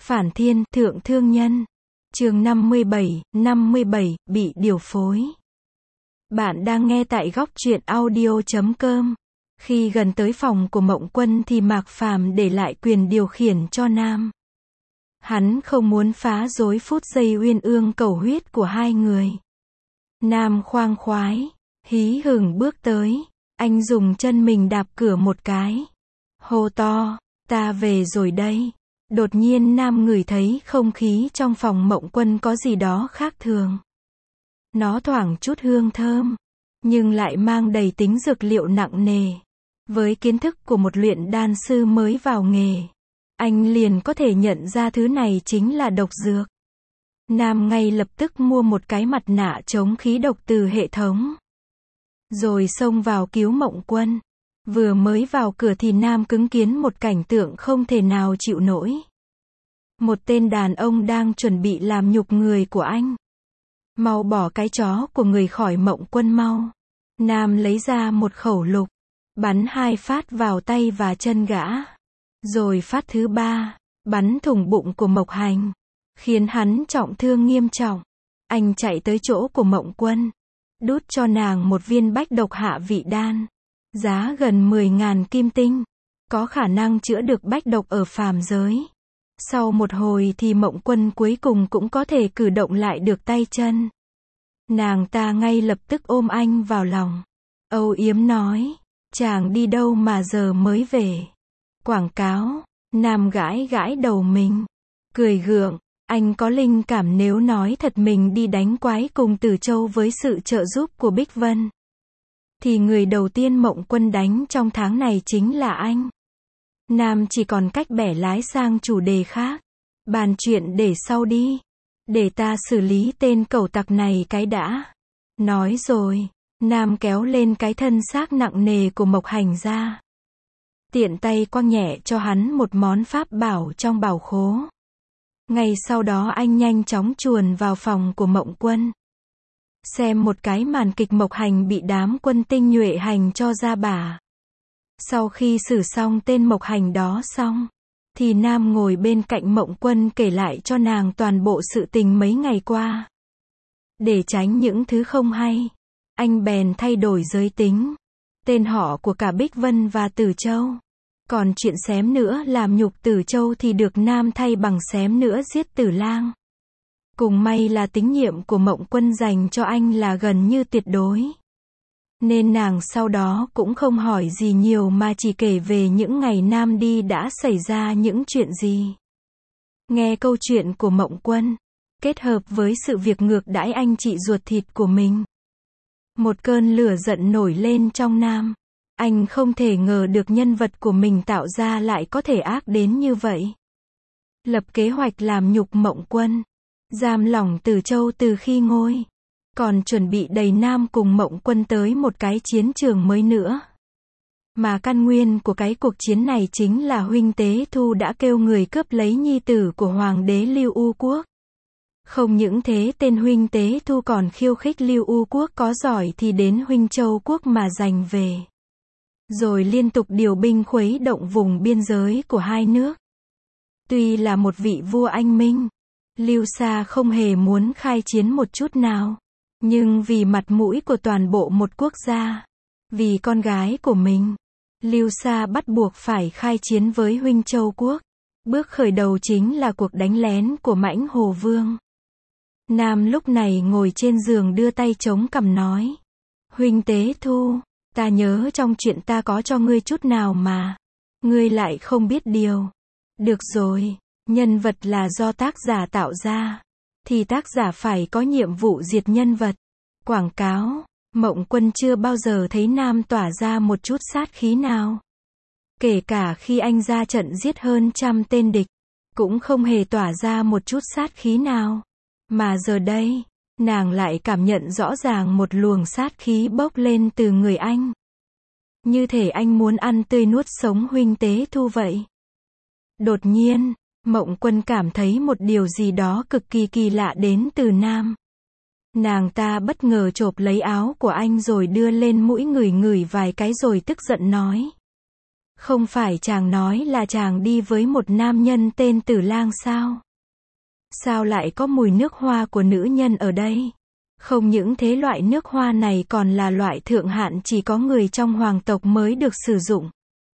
Phản thiên, thượng thương nhân. Chương 57, bị điều phối. Bạn đang nghe tại góc truyện audio.com. Khi gần tới phòng của Mộng Quân thì Mạc Phàm để lại quyền điều khiển cho Nam. Hắn không muốn phá rối phút giây uyên ương cầu huyết của hai người. Nam khoang khoái, hí hửng bước tới. Anh dùng chân mình đạp cửa một cái. Hô to, ta về rồi đây. Đột nhiên Nam ngửi thấy không khí trong phòng Mộng Quân có gì đó khác thường. Nó thoảng chút hương thơm, nhưng lại mang đầy tính dược liệu nặng nề. Với kiến thức của một luyện đan sư mới vào nghề, anh liền có thể nhận ra thứ này chính là độc dược. Nam ngay lập tức mua một cái mặt nạ chống khí độc từ hệ thống, rồi xông vào cứu Mộng Quân. Vừa mới vào cửa thì Nam chứng kiến một cảnh tượng không thể nào chịu nổi. Một tên đàn ông đang chuẩn bị làm nhục người của anh. Mau bỏ cái chó của người khỏi Mộng Quân mau. Nam lấy ra một khẩu lục, bắn 2 phát vào tay và chân gã. Rồi phát thứ 3, bắn thủng bụng của Mộc Hành, khiến hắn trọng thương nghiêm trọng. Anh chạy tới chỗ của Mộng Quân, đút cho nàng một viên bách độc hạ vị đan, giá gần 10.000 kim tinh, có khả năng chữa được bách độc ở phàm giới. Sau một hồi thì Mộng Quân cuối cùng cũng có thể cử động lại được tay chân. Nàng ta ngay lập tức ôm anh vào lòng, âu yếm nói, chàng đi đâu mà giờ mới về? Quảng cáo. Nam gãi gãi đầu mình, cười gượng, anh có linh cảm nếu nói thật mình đi đánh quái cùng Tử Châu với sự trợ giúp của Bích Vân, thì người đầu tiên Mộng Quân đánh trong tháng này chính là anh. Nam chỉ còn cách bẻ lái sang chủ đề khác. Bàn chuyện để sau đi. Để ta xử lý tên cẩu tặc này cái đã. Nói rồi, Nam kéo lên cái thân xác nặng nề của Mộc Hành ra. Tiện tay quăng nhẹ cho hắn một món pháp bảo trong bảo khố. Ngay sau đó anh nhanh chóng chuồn vào phòng của Mộng Quân. Xem một cái màn kịch Mộc Hành bị đám quân tinh nhuệ hành cho ra bả. Sau khi xử xong tên Mộc Hành đó xong, thì Nam ngồi bên cạnh Mộng Quân kể lại cho nàng toàn bộ sự tình mấy ngày qua. Để tránh những thứ không hay, anh bèn thay đổi giới tính, tên họ của cả Bích Vân và Tử Châu. Còn chuyện xém nữa làm nhục Tử Châu thì được Nam thay bằng xém nữa giết Tử Lang. Cùng may là tín nhiệm của Mộng Quân dành cho anh là gần như tuyệt đối, nên nàng sau đó cũng không hỏi gì nhiều mà chỉ kể về những ngày Nam đi đã xảy ra những chuyện gì. Nghe câu chuyện của Mộng Quân, kết hợp với sự việc ngược đãi anh chị ruột thịt của mình, một cơn lửa giận nổi lên trong Nam. Anh không thể ngờ được nhân vật của mình tạo ra lại có thể ác đến như vậy. Lập kế hoạch làm nhục Mộng Quân, giam lỏng Tử Châu từ khi ngôi, còn chuẩn bị đẩy Nam cùng Mộng Quân tới một cái chiến trường mới nữa. Mà căn nguyên của cái cuộc chiến này chính là huynh Tế Thu đã kêu người cướp lấy nhi tử của Hoàng đế Lưu U Quốc. Không những thế tên huynh Tế Thu còn khiêu khích Lưu U Quốc có giỏi thì đến huynh Châu Quốc mà giành về. Rồi liên tục điều binh khuấy động vùng biên giới của hai nước. Tuy là một vị vua anh minh, Lưu Sa không hề muốn khai chiến một chút nào. Nhưng vì mặt mũi của toàn bộ một quốc gia, vì con gái của mình, Lưu Sa bắt buộc phải khai chiến với huynh Châu Quốc. Bước khởi đầu chính là cuộc đánh lén của Mãnh Hồ Vương. Nam lúc này ngồi trên giường đưa tay chống cằm nói, huynh Tế Thu, ta nhớ trong chuyện ta có cho ngươi chút nào mà ngươi lại không biết điều. Được rồi, nhân vật là do tác giả tạo ra, thì tác giả phải có nhiệm vụ diệt nhân vật. Quảng cáo. Mộng Quân chưa bao giờ thấy Nam tỏa ra một chút sát khí nào. Kể cả khi anh ra trận giết hơn 100 tên địch, cũng không hề tỏa ra một chút sát khí nào. Mà giờ đây, nàng lại cảm nhận rõ ràng một luồng sát khí bốc lên từ người anh. Như thể anh muốn ăn tươi nuốt sống huynh Tế Thu vậy. Đột nhiên, Mộng Quân cảm thấy một điều gì đó cực kỳ kỳ lạ đến từ Nam. Nàng ta bất ngờ chộp lấy áo của anh rồi đưa lên mũi ngửi ngửi vài cái rồi tức giận nói, Không phải chàng nói là chàng đi với một nam nhân tên Tử Lang sao? Sao lại có mùi nước hoa của nữ nhân ở đây? Không những thế loại nước hoa này còn là loại thượng hạng chỉ có người trong hoàng tộc mới được sử dụng.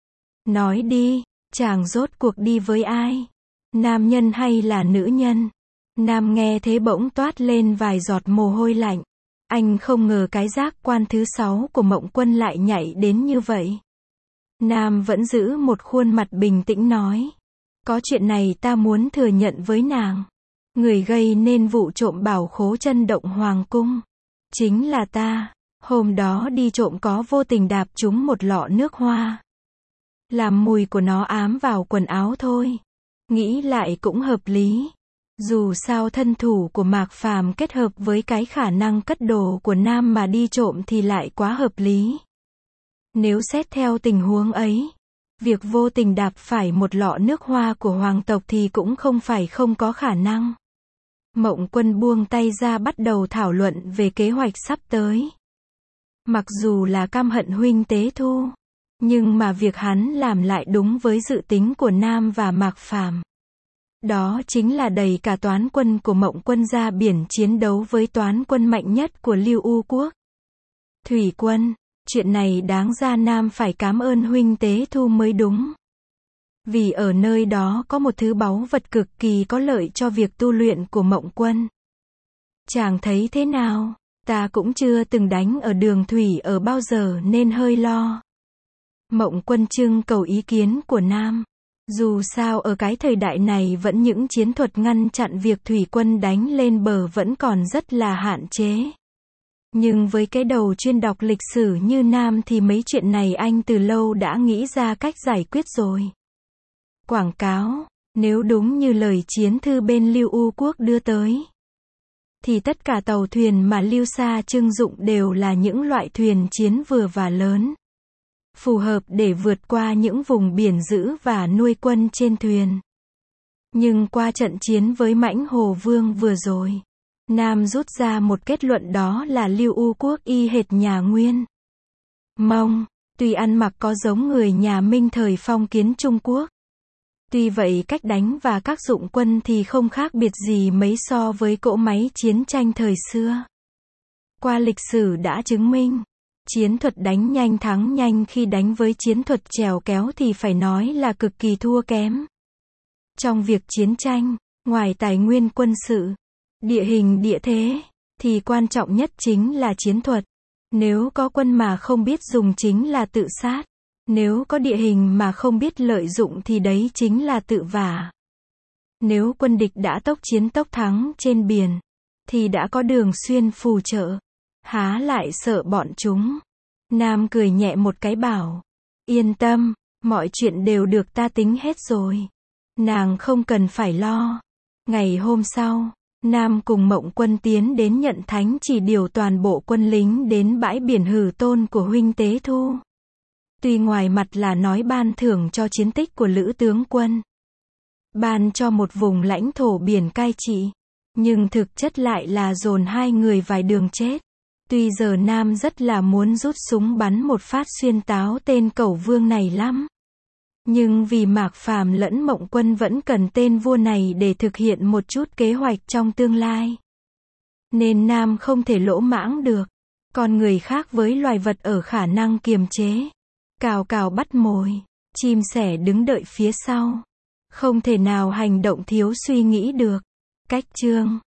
Nói đi, chàng rốt cuộc đi với ai? Nam nhân hay là nữ nhân? Nam nghe thế bỗng toát lên vài giọt mồ hôi lạnh. Anh không ngờ cái giác quan thứ 6 của Mộng Quân lại nhạy đến như vậy. Nam vẫn giữ một khuôn mặt bình tĩnh nói. Có chuyện này ta muốn thừa nhận với nàng. Người gây nên vụ trộm bảo khố chân động hoàng cung. Chính là ta. Hôm đó đi trộm có vô tình đạp trúng một lọ nước hoa. Làm mùi của nó ám vào quần áo thôi. Nghĩ lại cũng hợp lý. Dù sao thân thủ của Mạc Phàm kết hợp với cái khả năng cất đồ của Nam mà đi trộm thì lại quá hợp lý. Nếu xét theo tình huống ấy, việc vô tình đạp phải một lọ nước hoa của hoàng tộc thì cũng không phải không có khả năng. Mộng Quân buông tay ra bắt đầu thảo luận về kế hoạch sắp tới. Mặc dù là căm hận huynh Tế Thu, nhưng mà việc hắn làm lại đúng với dự tính của Nam và Mạc Phàm. Đó chính là đẩy cả toán quân của Mộng Quân ra biển chiến đấu với toán quân mạnh nhất của Lưu U Quốc. Thủy Quân, chuyện này đáng ra Nam phải cảm ơn huynh Tế Thu mới đúng. Vì ở nơi đó có một thứ báu vật cực kỳ có lợi cho việc tu luyện của Mộng Quân. Chàng thấy thế nào? Ta cũng chưa từng đánh ở đường thủy ở bao giờ nên hơi lo. Mộng Quân trưng cầu ý kiến của Nam. Dù sao ở cái thời đại này vẫn những chiến thuật ngăn chặn việc thủy quân đánh lên bờ vẫn còn rất là hạn chế. Nhưng với cái đầu chuyên đọc lịch sử như Nam thì mấy chuyện này anh từ lâu đã nghĩ ra cách giải quyết rồi. Quảng cáo, nếu đúng như lời chiến thư bên Lưu U Quốc đưa tới, thì tất cả tàu thuyền mà Lưu Sa trưng dụng đều là những loại thuyền chiến vừa và lớn. Phù hợp để vượt qua những vùng biển dữ và nuôi quân trên thuyền. Nhưng qua trận chiến với Mãnh Hồ Vương vừa rồi, Nam rút ra một kết luận đó là Lưu U Quốc y hệt nhà Nguyên. Mông, tuy ăn mặc có giống người nhà Minh thời phong kiến Trung Quốc. Tuy vậy cách đánh và các dụng quân thì không khác biệt gì mấy so với cỗ máy chiến tranh thời xưa. Qua lịch sử đã chứng minh, chiến thuật đánh nhanh thắng nhanh khi đánh với chiến thuật chèo kéo thì phải nói là cực kỳ thua kém. Trong việc chiến tranh, ngoài tài nguyên quân sự, địa hình địa thế, thì quan trọng nhất chính là chiến thuật. Nếu có quân mà không biết dùng chính là tự sát. Nếu có địa hình mà không biết lợi dụng thì đấy chính là tự vả. Nếu quân địch đã tốc chiến tốc thắng trên biển, thì đã có Đường Xuyên phù trợ. Há lại sợ bọn chúng. Nam cười nhẹ một cái bảo. Yên tâm, mọi chuyện đều được ta tính hết rồi. Nàng không cần phải lo. Ngày hôm sau, Nam cùng Mộng Quân tiến đến nhận thánh chỉ điều toàn bộ quân lính đến bãi biển Hử Tôn của huynh Tế Thu. Tuy ngoài mặt là nói ban thưởng cho chiến tích của Lữ tướng quân, ban cho một vùng lãnh thổ biển cai trị, nhưng thực chất lại là dồn hai người vài đường chết. Tuy giờ Nam rất là muốn rút súng bắn một phát xuyên táo tên Cẩu Vương này lắm. Nhưng vì Mạc Phàm lẫn Mộng Quân vẫn cần tên vua này để thực hiện một chút kế hoạch trong tương lai. Nên Nam không thể lỗ mãng được. Con người khác với loài vật ở khả năng kiềm chế. Cào cào bắt mồi, chim sẻ đứng đợi phía sau. Không thể nào hành động thiếu suy nghĩ được. Cách chương